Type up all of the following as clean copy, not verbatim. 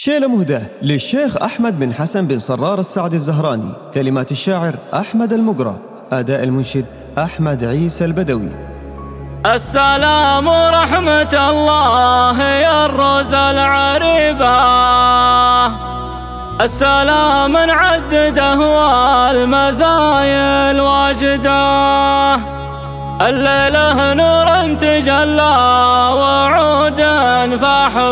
شيلة مهداة للشيخ أحمد بن حسن بن صرار السعدي الزهراني. كلمات الشاعر أحمد المقرى. أداء المنشد أحمد عيسى البدوي. السلام ورحمة الله يا الروز العريبة، السلام نعدده والمثايا الواجدة، الليلة نور تجلى وعود فاح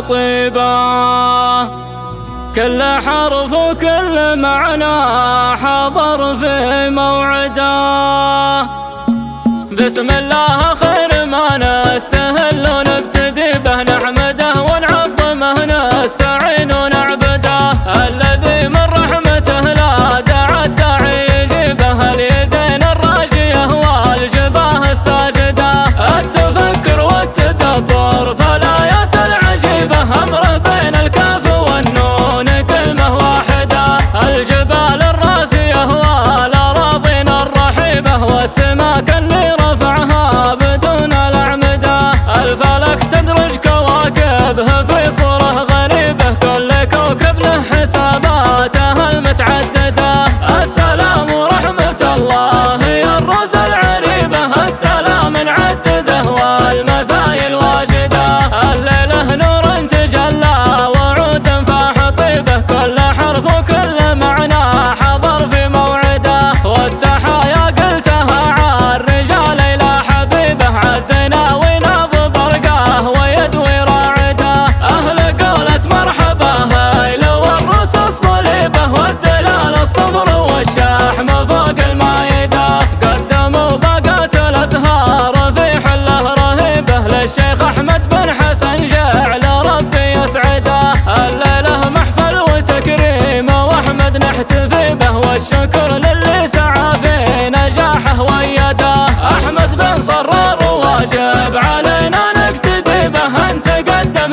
طيبة، كل حرف وكل معنى حضر في موعده. بسم الله خير ما نستهل ونبتدي به، نحمده ونعظمه نستعين ونعبده، الذي من رحمته لا دعا الداعي يجيبه، اليدين الراجية والجباه الساجدة، التفكر والتدبر فالآيات العجيبة، أمره بين الكاف والنون كلمة واحدة، الجبال الراسية والأراضين الرحيبة، والسماء اللي رفعها بدون الأعمدة، الفلك تدرج كواكبه في صورة غريبة، كل كوكب له حساباته المتعددة. السلام ورحمة الله يا الروز العريبة، السلام نعدده والمثايا الواجدة، الليلة نور تجلى وعود فاح طيبه، كل حرف وكل معنى حضر في موعده، والتحايا قلتها عالرجال إلى حبيبه، عدنا وناض برقاه ويدوي راعده، أهل قولة مرحبا هيلو والروس الصليبة، والدلال الصفر والشحم فوق المايدة، قدموا باقات الأزهار في حله رهيبة، للشيخ أحمد بن حسن جعل ربي يسعده، الليلة محفل وتكريم وأحمد نحتفي به، والشكر للي سعى في نجاحه ويده، أحمد بن صرار واجب علينا نقتدي به، أن تقدم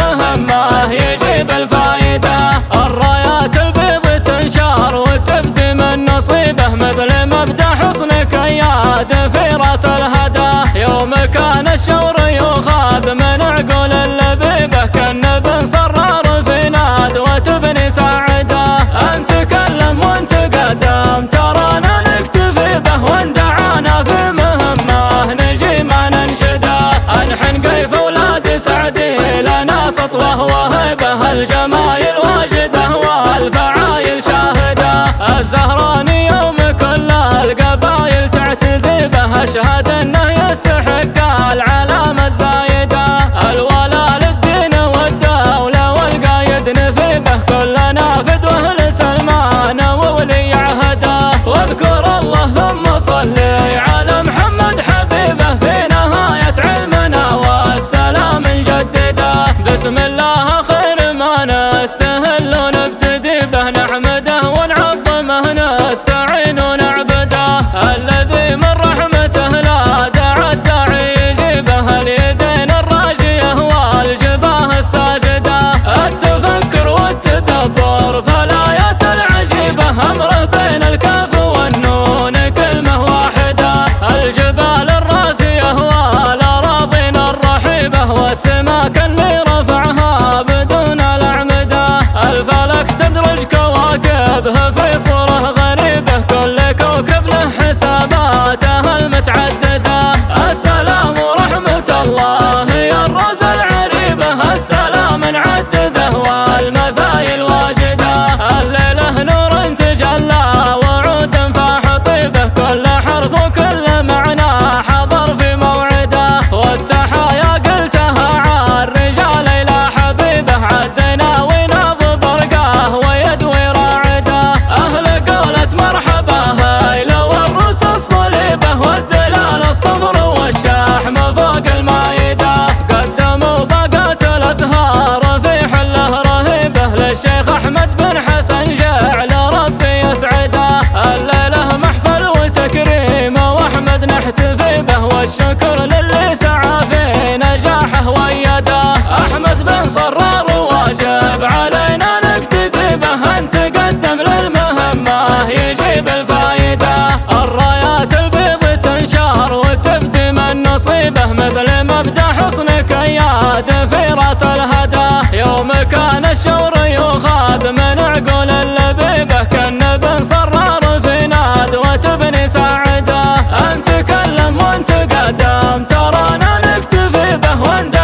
للمهمة يجيب الفايدة، الرايات البيض تنشار وتبدي من نصيبه، مثل مبدأ حصنك أياد في راس الهدى، يوم كان الشور يخاذ من عقول اللبيبة، كان بن صرار في نادوة بن ساعدة، أن تكلم وانت قدم ترانا نكتفي به، وان دعانا في مهمة نجي ما ننشده، أنحن قيف أولاد سعدي لنا سطوة وهيبة، الجمايل واجدة والفعايل شاهدة، الزهراني يوم كل القبايل تعتزي به، أشهد أنه يستحق العلامة الزايدة، الولاء للدين والدولة والقايد نفي به، كل نافذ وأهل سلمان وولي عهده، واذكر الله ثم صلي على محمد حبيبه، في نهاية علمنا والسلام نجدده. بسم الله خير ما نستهل ونبتدي به، نحمده ونعظمه نستعين ونعبده، الذي من رحمته لا دعا الداعي يجيبه، اليدين الراجية والجباه الساجدة، التفكر والتدبر فالآيات العجيبة، أمره بين الكاف والنون كلمة واحدة، الجبال الراسية والأراضين الرحيبة، والسماء اللي رفعها بدون الأعمدة، الفلك تدرج كواكب كان الشور يخاذ من عقول اللبيبة، كالنبي صرار في نادوة بن سعده. أنت تكلم وانت قدام ترانا نكتفي به